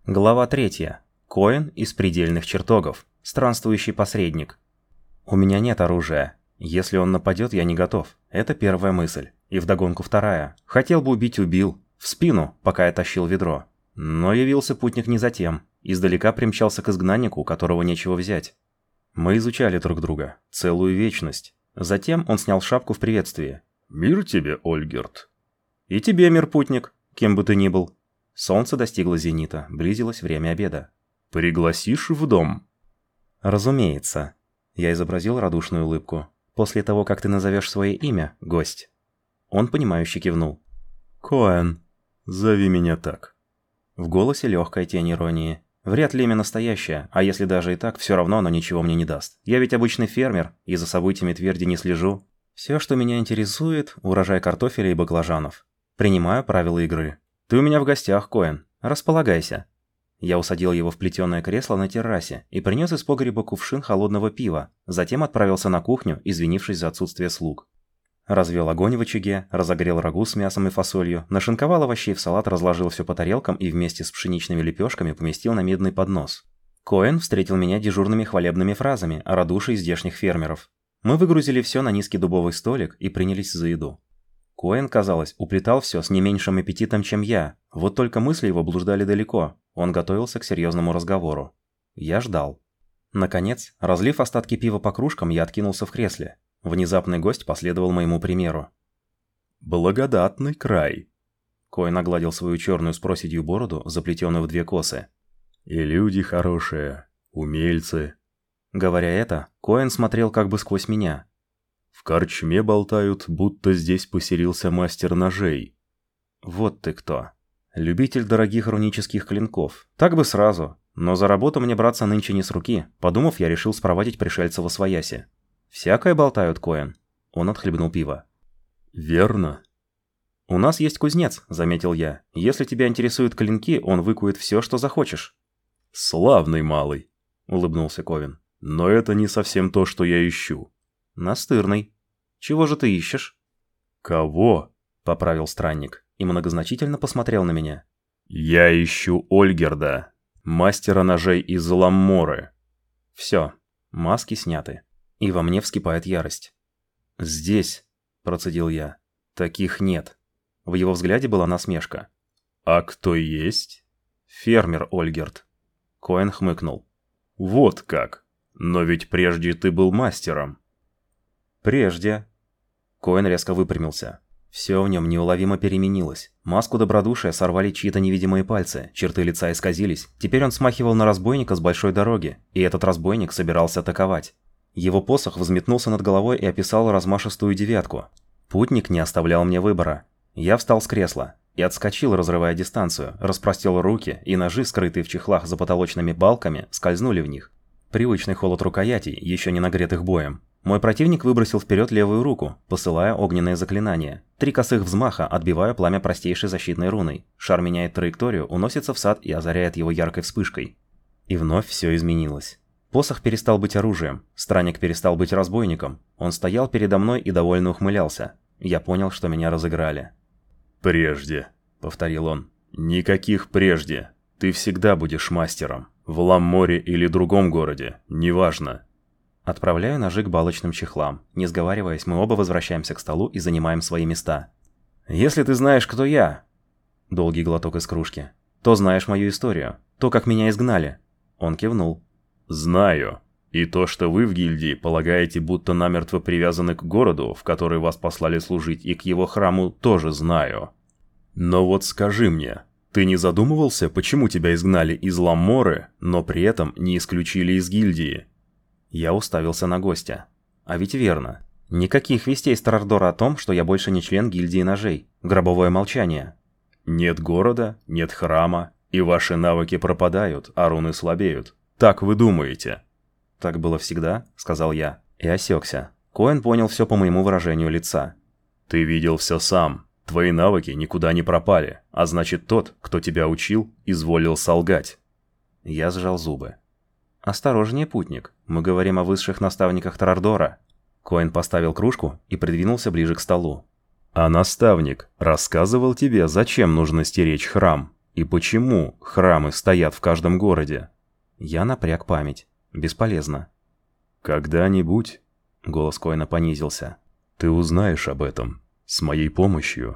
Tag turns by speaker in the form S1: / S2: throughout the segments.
S1: Глава 3. Коэн из предельных чертогов. Странствующий посредник. У меня нет оружия. Если он нападет, я не готов. Это первая мысль. И вдогонку вторая. Хотел бы убить — убил. В спину, пока я тащил ведро. Но явился путник не за тем. Издалека примчался к изгнаннику, у которого нечего взять. Мы изучали друг друга. Целую вечность. Затем он снял шапку в приветствии.
S2: «Мир тебе, Ольгерт».
S1: «И тебе, мир, путник, кем бы ты ни был». Солнце достигло зенита, близилось время обеда.
S2: «Пригласишь в дом?»
S1: «Разумеется». Я изобразил радушную улыбку. «После того, как ты назовешь свое имя, гость». Он, понимающе кивнул.
S2: «Коэн, зови меня так».
S1: В голосе легкая тень иронии. Вряд ли имя настоящее, а если даже и так, все равно оно ничего мне не даст. Я ведь обычный фермер, и за событиями Тверди не слежу. Все, что меня интересует, урожай картофеля и баклажанов. Принимаю правила игры. Ты у меня в гостях, Коэн. Располагайся. Я усадил его в плетеное кресло на террасе и принес из погреба кувшин холодного пива, затем отправился на кухню, извинившись за отсутствие слуг. Развел огонь в очаге, разогрел рагу с мясом и фасолью, нашинковал овощей в салат, разложил все по тарелкам и вместе с пшеничными лепешками поместил на медный поднос. Коэн встретил меня дежурными хвалебными фразами о радушии здешних фермеров. Мы выгрузили все на низкий дубовый столик и принялись за еду. Коэн, казалось, уплетал все с не меньшим аппетитом, чем я, вот только мысли его блуждали далеко, он готовился к серьезному разговору. Я ждал. Наконец, разлив остатки пива по кружкам, я откинулся в кресле. Внезапный гость последовал моему примеру.
S2: «Благодатный край».
S1: Коэн огладил свою черную с проседью бороду, заплетенную в две косы.
S2: «И люди хорошие, умельцы».
S1: Говоря это, Коэн смотрел как бы сквозь меня.
S2: «В корчме болтают, будто здесь поселился мастер ножей».
S1: «Вот ты кто. Любитель дорогих рунических клинков. Так бы сразу. Но за работу мне браться нынче не с руки. Подумав, я решил спровадить пришельца восвояси. Всякое болтают, Коэн». Он отхлебнул пиво.
S2: «Верно».
S1: «У нас есть кузнец», — заметил я. «Если тебя интересуют клинки, он выкует все, что захочешь».
S2: «Славный малый», — улыбнулся Ковен. «Но это не совсем то, что я ищу».
S1: «Настырный. Чего же ты ищешь?»
S2: «Кого?»
S1: — поправил странник и многозначительно посмотрел на меня.
S2: «Я ищу Ольгерда, мастера ножей из Ламморы».
S1: «Все, маски сняты, и во мне вскипает ярость». «Здесь», — процедил я, — «таких нет». В его взгляде была насмешка.
S2: «А кто есть?»
S1: «Фермер Ольгерд». Коэн хмыкнул.
S2: «Вот как. Но ведь прежде ты был мастером».
S1: «Прежде». Коэн резко выпрямился. Все в нем неуловимо переменилось. Маску добродушия сорвали чьи-то невидимые пальцы, черты лица исказились. Теперь он смахивал на разбойника с большой дороги, и этот разбойник собирался атаковать. Его посох взметнулся над головой и описал размашистую девятку. Путник не оставлял мне выбора. Я встал с кресла и отскочил, разрывая дистанцию, распростел руки, и ножи, скрытые в чехлах за потолочными балками, скользнули в них. Привычный холод рукоятей, еще не нагретых боем. Мой противник выбросил вперед левую руку, посылая огненное заклинание. 3 косых взмаха отбивая пламя простейшей защитной руной. Шар меняет траекторию, уносится в сад и озаряет его яркой вспышкой. И вновь все изменилось. Посох перестал быть оружием, странник перестал быть разбойником. Он стоял передо мной и довольно ухмылялся. Я понял, что меня разыграли.
S2: «Прежде», — повторил он. «Никаких прежде. Ты всегда будешь мастером. В Ламморе или другом городе, неважно».
S1: Отправляю ножи к балочным чехлам. Не сговариваясь, мы оба возвращаемся к столу и занимаем свои места. «Если ты знаешь, кто я...» Долгий глоток из кружки. «То знаешь мою историю. То, как меня изгнали». Он кивнул.
S2: «Знаю. И то, что вы в гильдии полагаете, будто намертво привязаны к городу, в который вас послали служить, и к его храму, тоже знаю. Но вот скажи мне, ты не задумывался, почему тебя изгнали из Ламморы, но при этом не исключили из гильдии?» Я уставился на гостя. А ведь верно. Никаких вестей с Тарардора о том, что я больше не член гильдии ножей. Гробовое молчание. Нет города, нет храма, и ваши навыки пропадают, а руны слабеют. Так вы думаете?
S1: «Так было всегда», — сказал я, и осекся. Коэн понял все по моему выражению лица.
S2: «Ты видел все сам. Твои навыки никуда не пропали, а значит тот, кто тебя учил, изволил солгать».
S1: Я сжал зубы. «Осторожнее, путник. Мы говорим о высших наставниках Тарардора». Коэн поставил кружку и придвинулся ближе к столу.
S2: «А наставник рассказывал тебе, зачем нужно стеречь храм? И почему храмы стоят в каждом городе?
S1: Я напряг память. Бесполезно.
S2: Когда-нибудь,
S1: голос Коэна понизился,
S2: ты узнаешь об этом с моей помощью.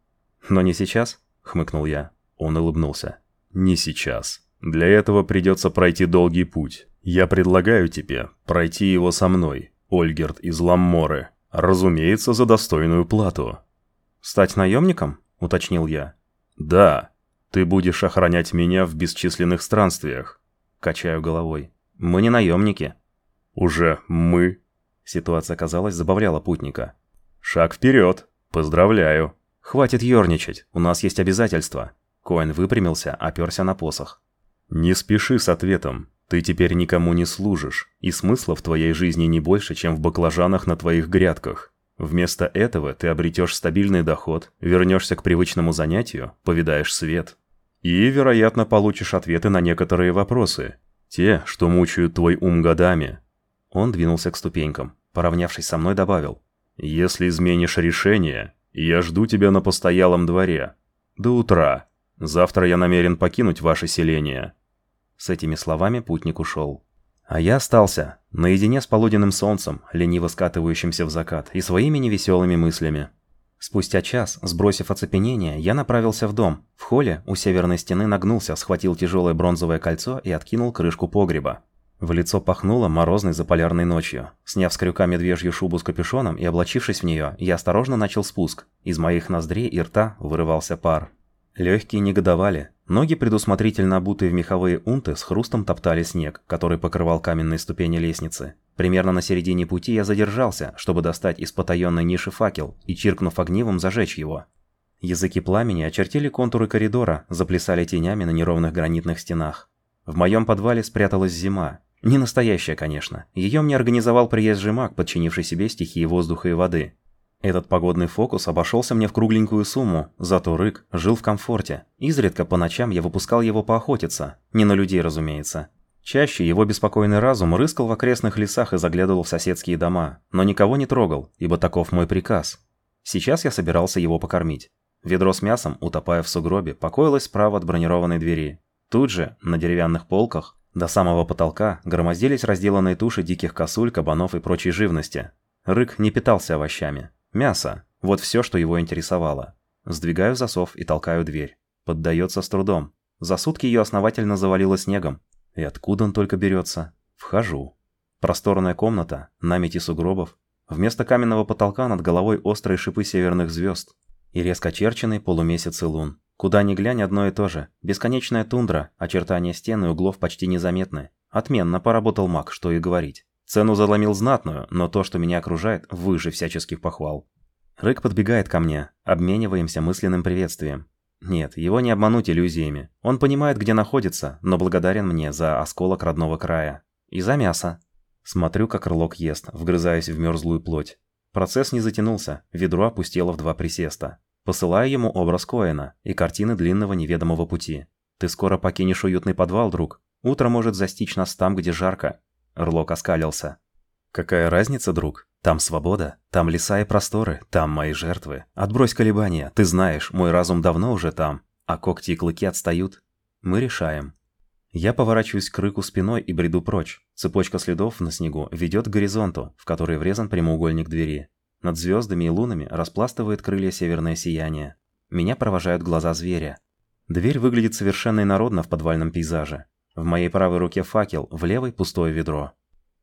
S1: Но не сейчас, хмыкнул я.
S2: Он улыбнулся. Не сейчас. Для этого придется пройти долгий путь. Я предлагаю тебе пройти его со мной, Ольгерт из Ламморы. Разумеется, за достойную плату.
S1: Стать наемником? Уточнил я.
S2: Да. Ты будешь охранять меня в бесчисленных странствиях.
S1: Качаю головой. Мы не наемники.
S2: Уже мы?
S1: Ситуация, казалось, забавляла путника.
S2: Шаг вперед. Поздравляю.
S1: Хватит ерничать, у нас есть обязательства. Коэн выпрямился, оперся на посох.
S2: Не спеши с ответом. Ты теперь никому не служишь, и смысла в твоей жизни не больше, чем в баклажанах на твоих грядках. Вместо этого ты обретешь стабильный доход, вернешься к привычному занятию, повидаешь свет. И, вероятно, получишь ответы на некоторые вопросы. Те, что мучают твой ум годами.
S1: Он двинулся к ступенькам. Поравнявшись со мной, добавил.
S2: Если изменишь решение, я жду тебя на постоялом дворе. До утра. Завтра я намерен покинуть ваше селение.
S1: С этими словами путник ушел. А я остался, наедине с полуденным солнцем, лениво скатывающимся в закат, и своими невеселыми мыслями. Спустя час, сбросив оцепенение, я направился в дом. В холле у северной стены нагнулся, схватил тяжелое бронзовое кольцо и откинул крышку погреба. В лицо пахнуло морозной заполярной ночью. Сняв с крюка медвежью шубу с капюшоном и облачившись в нее, я осторожно начал спуск. Из моих ноздрей и рта вырывался пар. Легкие негодовали. Ноги, предусмотрительно обутые в меховые унты, с хрустом топтали снег, который покрывал каменные ступени лестницы. Примерно на середине пути я задержался, чтобы достать из потаенной ниши факел и, чиркнув огнивом, зажечь его. Языки пламени очертили контуры коридора, заплясали тенями на неровных гранитных стенах. В моем подвале спряталась зима. Не настоящая, конечно. Ее мне организовал приезжий маг, подчинивший себе стихии воздуха и воды. Этот погодный фокус обошелся мне в кругленькую сумму, зато Рык жил в комфорте. Изредка по ночам я выпускал его поохотиться. Не на людей, разумеется. Чаще его беспокойный разум рыскал в окрестных лесах и заглядывал в соседские дома, но никого не трогал, ибо таков мой приказ. Сейчас я собирался его покормить. Ведро с мясом, утопая в сугробе, покоилось справа от бронированной двери. Тут же, на деревянных полках, до самого потолка, громоздились разделанные туши диких косуль, кабанов и прочей живности. Рык не питался овощами. Мясо. Вот все, что его интересовало. Сдвигаю засов и толкаю дверь. Поддается с трудом. За сутки ее основательно завалило снегом. И откуда он только берется? Вхожу. Просторная комната, намети сугробов. Вместо каменного потолка над головой острые шипы северных звезд. И резко очерченный полумесяц и лун. Куда ни глянь, одно и то же. Бесконечная тундра, очертания стен и углов почти незаметны. Отменно поработал маг, что и говорить. Цену заломил знатную, но то, что меня окружает, выше всяческих похвал. Рык подбегает ко мне, обмениваемся мысленным приветствием. Нет, его не обмануть иллюзиями. Он понимает, где находится, но благодарен мне за осколок родного края. И за мясо. Смотрю, как Рылок ест, вгрызаясь в мерзлую плоть. Процесс не затянулся, ведро опустело в 2 присеста. Посылаю ему образ Коэна и картины длинного неведомого пути. «Ты скоро покинешь уютный подвал, друг. Утро может застичь нас там, где жарко». Рылок оскалился. «Какая разница, друг? Там свобода, там леса и просторы, там мои жертвы. Отбрось колебания, ты знаешь, мой разум давно уже там, а когти и клыки отстают. Мы решаем». Я поворачиваюсь к Рыку спиной и бреду прочь. Цепочка следов на снегу ведет к горизонту, в который врезан прямоугольник двери. Над звездами и лунами распластывает крылья северное сияние. Меня провожают глаза зверя. Дверь выглядит совершенно инородно в подвальном пейзаже. В моей правой руке факел, в левой пустое ведро.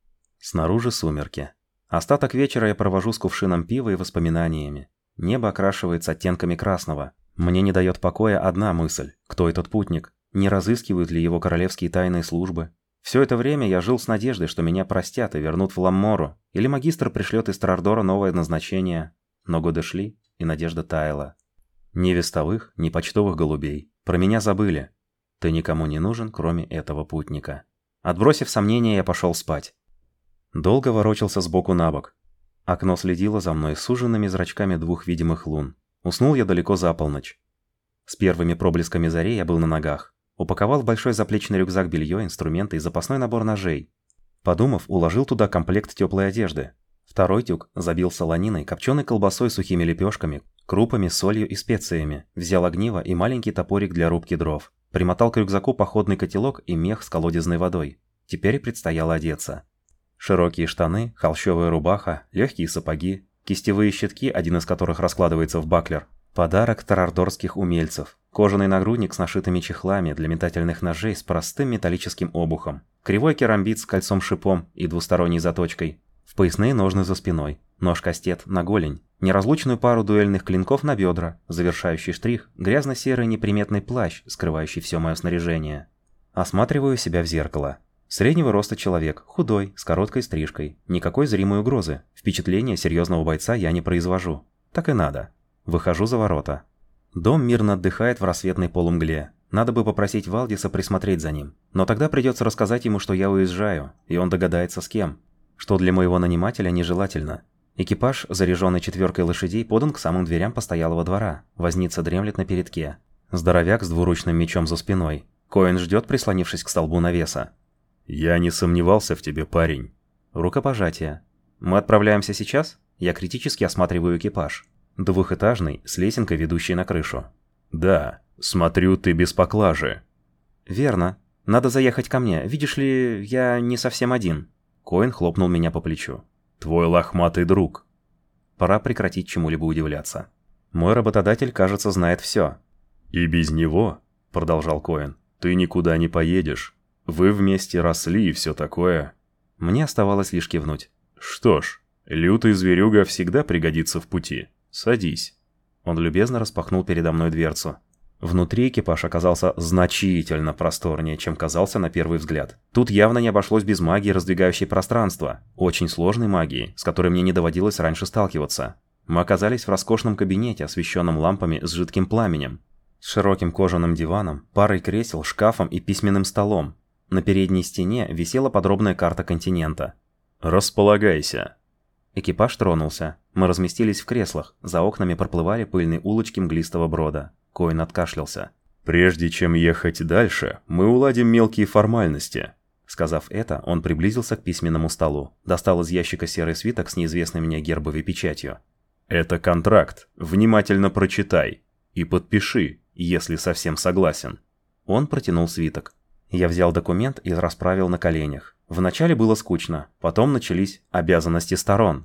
S1: Снаружи сумерки. Остаток вечера я провожу с кувшином пива и воспоминаниями. Небо окрашивается оттенками красного. Мне не дает покоя одна мысль. Кто этот путник? Не разыскивают ли его королевские тайные службы? Все это время я жил с надеждой, что меня простят и вернут в Ламмору, или магистр пришлет из Трардора новое назначение. Но годы шли, и надежда таяла. Ни вестовых, ни почтовых голубей. Про меня забыли. Ты никому не нужен, кроме этого путника. Отбросив сомнения, я пошел спать. Долго ворочался сбоку на бок. Окно следило за мной суженными зрачками 2 видимых лун. Уснул я далеко за полночь. С первыми проблесками зари я был на ногах. Упаковал в большой заплечный рюкзак белье, инструменты и запасной набор ножей. Подумав, уложил туда комплект теплой одежды. Второй тюк забил солониной, копченой колбасой, сухими лепешками, крупами, солью и специями, взял огниво и маленький топорик для рубки дров, примотал к рюкзаку походный котелок и мех с колодезной водой. Теперь предстояло одеться. Широкие штаны, холщовая рубаха, легкие сапоги, кистевые щитки, один из которых раскладывается в баклер. Подарок тарардорских умельцев. Кожаный нагрудник с нашитыми чехлами для метательных ножей с простым металлическим обухом. Кривой керамбит с кольцом-шипом и двусторонней заточкой. В поясные ножны за спиной. Нож-кастет на голень. Неразлучную пару дуэльных клинков на бедра. Завершающий штрих – грязно-серый неприметный плащ, скрывающий все мое снаряжение. Осматриваю себя в зеркало. Среднего роста человек, худой, с короткой стрижкой. Никакой зримой угрозы. Впечатления серьезного бойца я не произвожу. Так и надо. Выхожу за ворота. Дом мирно отдыхает в рассветной полумгле. Надо бы попросить Валдиса присмотреть за ним. Но тогда придется рассказать ему, что я уезжаю, и он догадается с кем. Что для моего нанимателя нежелательно. Экипаж, заряженный 4 лошадей, подан к самым дверям постоялого двора. Возница дремлет на передке. Здоровяк с двуручным мечом за спиной. Коэн ждет, прислонившись к столбу навеса.
S2: «Я не сомневался в тебе, парень».
S1: Рукопожатие. «Мы отправляемся сейчас?» Я критически осматриваю экипаж. Двухэтажный, с лесенкой, ведущей на крышу.
S2: «Да, смотрю, ты без поклажи».
S1: «Верно. Надо заехать ко мне. Видишь ли, я не совсем один». Коэн хлопнул меня по плечу.
S2: «Твой лохматый друг».
S1: Пора прекратить чему-либо удивляться. Мой работодатель, кажется, знает все.
S2: «И без него, — продолжал Коэн, — ты никуда не поедешь. Вы вместе росли и все такое».
S1: Мне оставалось лишь кивнуть.
S2: «Что ж, лютый зверюга всегда пригодится в пути. Садись».
S1: Он любезно распахнул передо мной дверцу. Внутри экипаж оказался значительно просторнее, чем казался на первый взгляд. Тут явно не обошлось без магии, раздвигающей пространство. Очень сложной магии, с которой мне не доводилось раньше сталкиваться. Мы оказались в роскошном кабинете, освещенном лампами с жидким пламенем. С широким кожаным диваном, парой кресел, шкафом и письменным столом. На передней стене висела подробная карта континента.
S2: «Располагайся».
S1: Экипаж тронулся. Мы разместились в креслах. За окнами проплывали пыльные улочки мглистого брода. Коэн откашлялся.
S2: «Прежде чем ехать дальше, мы уладим мелкие формальности».
S1: Сказав это, он приблизился к письменному столу. Достал из ящика серый свиток с неизвестной мне гербовой печатью.
S2: «Это контракт. Внимательно прочитай. И подпиши, если совсем согласен».
S1: Он протянул свиток. Я взял документ и расправил на коленях. Вначале было скучно, потом начались обязанности сторон.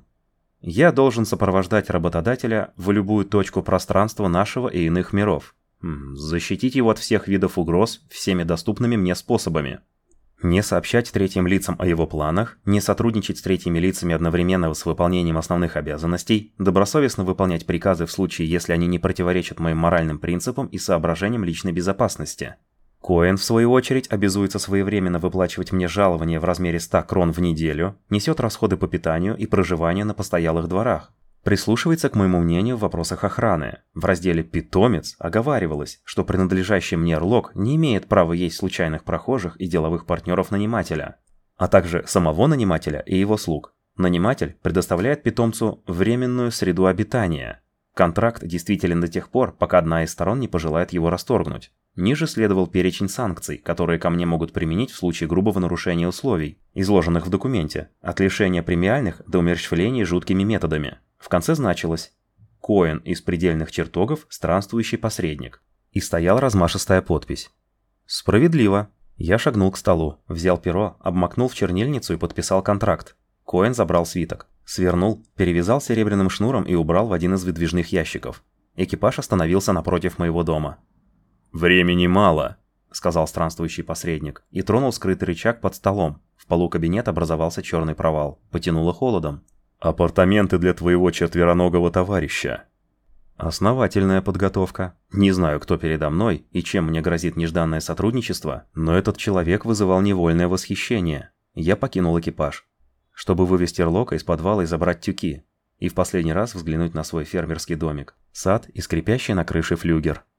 S1: Я должен сопровождать работодателя в любую точку пространства нашего и иных миров. Защитить его от всех видов угроз всеми доступными мне способами. Не сообщать третьим лицам о его планах, не сотрудничать с третьими лицами одновременно с выполнением основных обязанностей, добросовестно выполнять приказы в случае, если они не противоречат моим моральным принципам и соображениям личной безопасности. Коэн, в свою очередь, обязуется своевременно выплачивать мне жалование в размере 100 крон в неделю, несет расходы по питанию и проживанию на постоялых дворах. Прислушивается к моему мнению в вопросах охраны. В разделе «Питомец» оговаривалось, что принадлежащий мне рлок не имеет права есть случайных прохожих и деловых партнеров нанимателя, а также самого нанимателя и его слуг. Наниматель предоставляет питомцу временную среду обитания. Контракт действителен до тех пор, пока одна из сторон не пожелает его расторгнуть. Ниже следовал перечень санкций, которые ко мне могут применить в случае грубого нарушения условий, изложенных в документе, от лишения премиальных до умерщвления жуткими методами. В конце значилось «Коэн из предельных чертогов, странствующий посредник». И стояла размашистая подпись. Справедливо. Я шагнул к столу, взял перо, обмакнул в чернильницу и подписал контракт. Коэн забрал свиток, свернул, перевязал серебряным шнуром и убрал в один из выдвижных ящиков. Экипаж остановился напротив моего дома.
S2: «Времени мало»,
S1: — сказал странствующий посредник, и тронул скрытый рычаг под столом. В полу кабинета образовался черный провал. Потянуло холодом.
S2: «Апартаменты для твоего четвероногого товарища».
S1: Основательная подготовка. Не знаю, кто передо мной и чем мне грозит нежданное сотрудничество, но этот человек вызывал невольное восхищение. Я покинул экипаж, чтобы вывести рлока из подвала и забрать тюки, и в последний раз взглянуть на свой фермерский домик, сад и скрипящий на крыше флюгер.